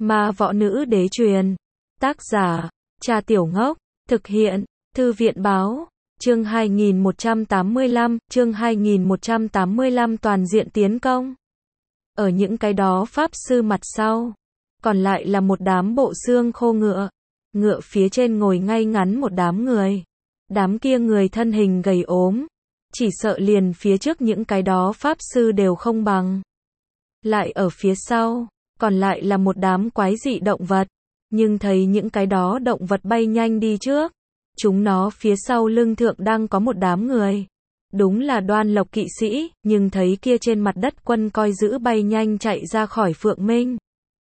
Ma võ nữ đế truyền. Tác giả, Trà Tiểu Ngốc. Thực hiện, Thư viện báo. Chương 2185, chương 2185 toàn diện tiến công. Ở những cái đó pháp sư mặt sau, còn lại là một đám bộ xương khô ngựa. Ngựa phía trên ngồi ngay ngắn một đám người. Đám kia người thân hình gầy ốm, chỉ sợ liền phía trước những cái đó pháp sư đều không bằng. Lại ở phía sau, còn lại là một đám quái dị động vật. Nhưng thấy những cái đó động vật bay nhanh đi trước, chúng nó phía sau lưng thượng đang có một đám người. Đúng là Đoan Lộc kỵ sĩ, nhưng thấy kia trên mặt đất quân coi giữ bay nhanh chạy ra khỏi Phượng Minh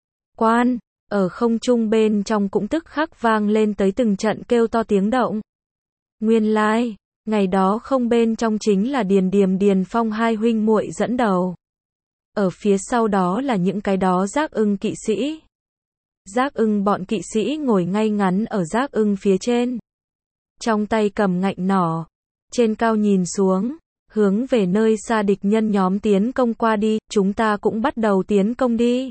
Quan, ở không trung bên trong cũng tức khắc vang lên tới từng trận kêu to tiếng động. Nguyên lai, ngày đó không bên trong chính là Điền Điềm Điền Phong hai huynh muội dẫn đầu. Ở phía sau đó là những cái đó Giác Ưng kỵ sĩ. Giác Ưng bọn kỵ sĩ ngồi ngay ngắn ở Giác Ưng phía trên. Trong tay cầm ngạnh nỏ. Trên cao nhìn xuống, hướng về nơi xa địch nhân nhóm tiến công qua đi, chúng ta cũng bắt đầu tiến công đi.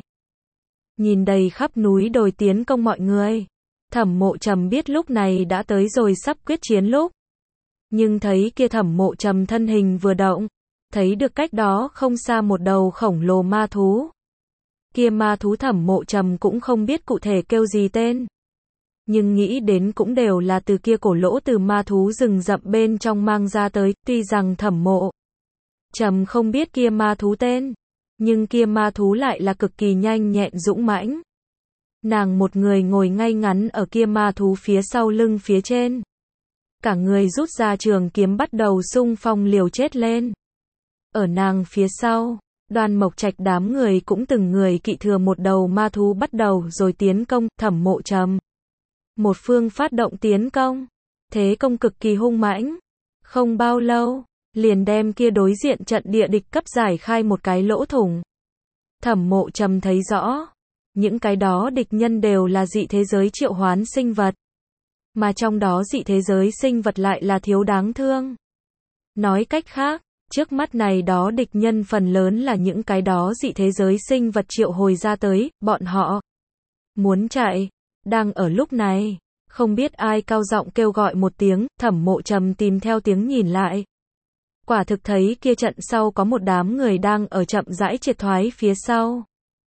Nhìn đầy khắp núi đồi tiến công mọi người. Thẩm Mộ Trầm biết lúc này đã tới rồi sắp quyết chiến lúc. Nhưng thấy kia Thẩm Mộ Trầm thân hình vừa động, thấy được cách đó không xa một đầu khổng lồ ma thú. Kia ma thú Thẩm Mộ Trầm cũng không biết cụ thể kêu gì tên. Nhưng nghĩ đến cũng đều là từ kia cổ lỗ từ ma thú rừng rậm bên trong mang ra tới, tuy rằng Thẩm Mộ Trầm không biết kia ma thú tên, nhưng kia ma thú lại là cực kỳ nhanh nhẹn dũng mãnh. Nàng một người ngồi ngay ngắn ở kia ma thú phía sau lưng phía trên. Cả người rút ra trường kiếm bắt đầu xung phong liều chết lên. Ở nàng phía sau, Đoan Mộc Trạch đám người cũng từng người kỵ thừa một đầu ma thú bắt đầu rồi tiến công. Thẩm Mộ Trầm một phương phát động tiến công, thế công cực kỳ hung mãnh. Không bao lâu, liền đem kia đối diện trận địa địch cấp giải khai một cái lỗ thủng. Thẩm Mộ Trầm thấy rõ, những cái đó địch nhân đều là dị thế giới triệu hoán sinh vật. Mà trong đó dị thế giới sinh vật lại là thiếu đáng thương. Nói cách khác, trước mắt này đó địch nhân phần lớn là những cái đó dị thế giới sinh vật triệu hồi ra tới, bọn họ muốn chạy. Đang ở lúc này, không biết ai cao giọng kêu gọi một tiếng, Thẩm Mộ Trầm tìm theo tiếng nhìn lại. Quả thực thấy kia trận sau có một đám người đang ở chậm rãi triệt thoái phía sau.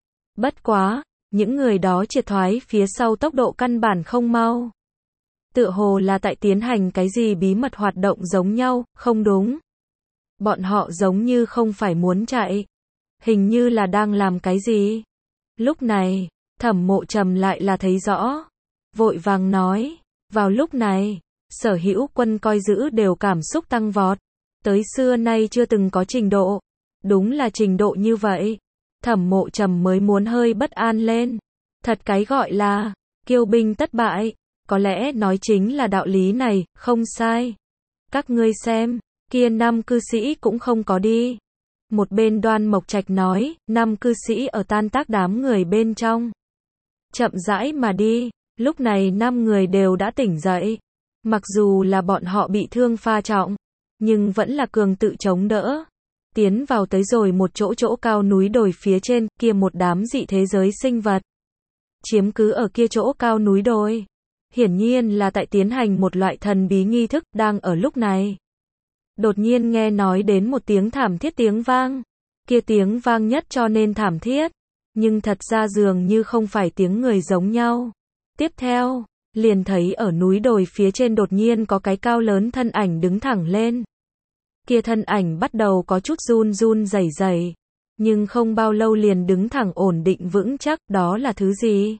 Bất quá, những người đó triệt thoái phía sau tốc độ căn bản không mau. Tựa hồ là tại tiến hành cái gì bí mật hoạt động giống nhau, không đúng. Bọn họ giống như không phải muốn chạy. Hình như là đang làm cái gì. Lúc này, Thẩm Mộ Trầm lại là thấy rõ. Vội vàng nói, vào lúc này, sở hữu quân coi giữ đều cảm xúc tăng vọt. Tới xưa nay chưa từng có trình độ. Đúng là trình độ như vậy. Thẩm Mộ Trầm mới muốn hơi bất an lên. Thật cái gọi là, kiêu binh tất bại. Có lẽ nói chính là đạo lý này, không sai. Các ngươi xem, kia 5 cư sĩ cũng không có đi. Một bên Đoan Mộc Trạch nói, 5 cư sĩ ở tan tác đám người bên trong. Chậm rãi mà đi, lúc này 5 người đều đã tỉnh dậy. Mặc dù là bọn họ bị thương pha trọng, nhưng vẫn là cường tự chống đỡ. Tiến vào tới rồi một chỗ cao núi đồi phía trên, kia một đám dị thế giới sinh vật. Chiếm cứ ở kia chỗ cao núi đồi. Hiển nhiên là tại tiến hành một loại thần bí nghi thức, đang ở lúc này. Đột nhiên nghe nói đến một tiếng thảm thiết tiếng vang. Kia tiếng vang nhất cho nên thảm thiết. Nhưng thật ra dường như không phải tiếng người giống nhau. Tiếp theo, liền thấy ở núi đồi phía trên đột nhiên có cái cao lớn thân ảnh đứng thẳng lên. Kia thân ảnh bắt đầu có chút run run rẩy rẩy, nhưng không bao lâu liền đứng thẳng ổn định vững chắc, đó là thứ gì?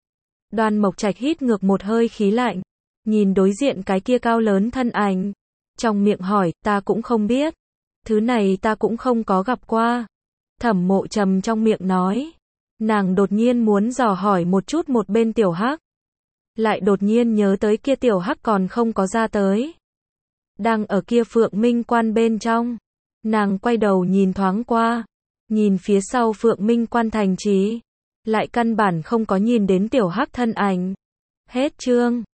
Đoan Mộc Trạch hít ngược một hơi khí lạnh, nhìn đối diện cái kia cao lớn thân ảnh, trong miệng hỏi, ta cũng không biết. Thứ này ta cũng không có gặp qua. Thẩm Mộ Trầm trong miệng nói. Nàng đột nhiên muốn dò hỏi một chút một bên Tiểu Hắc. Lại đột nhiên nhớ tới kia Tiểu Hắc còn không có ra tới. Đang ở kia Phượng Minh Quan bên trong. Nàng quay đầu nhìn thoáng qua. Nhìn phía sau Phượng Minh Quan thành trì. Lại căn bản không có nhìn đến Tiểu Hắc thân ảnh. Hết chương.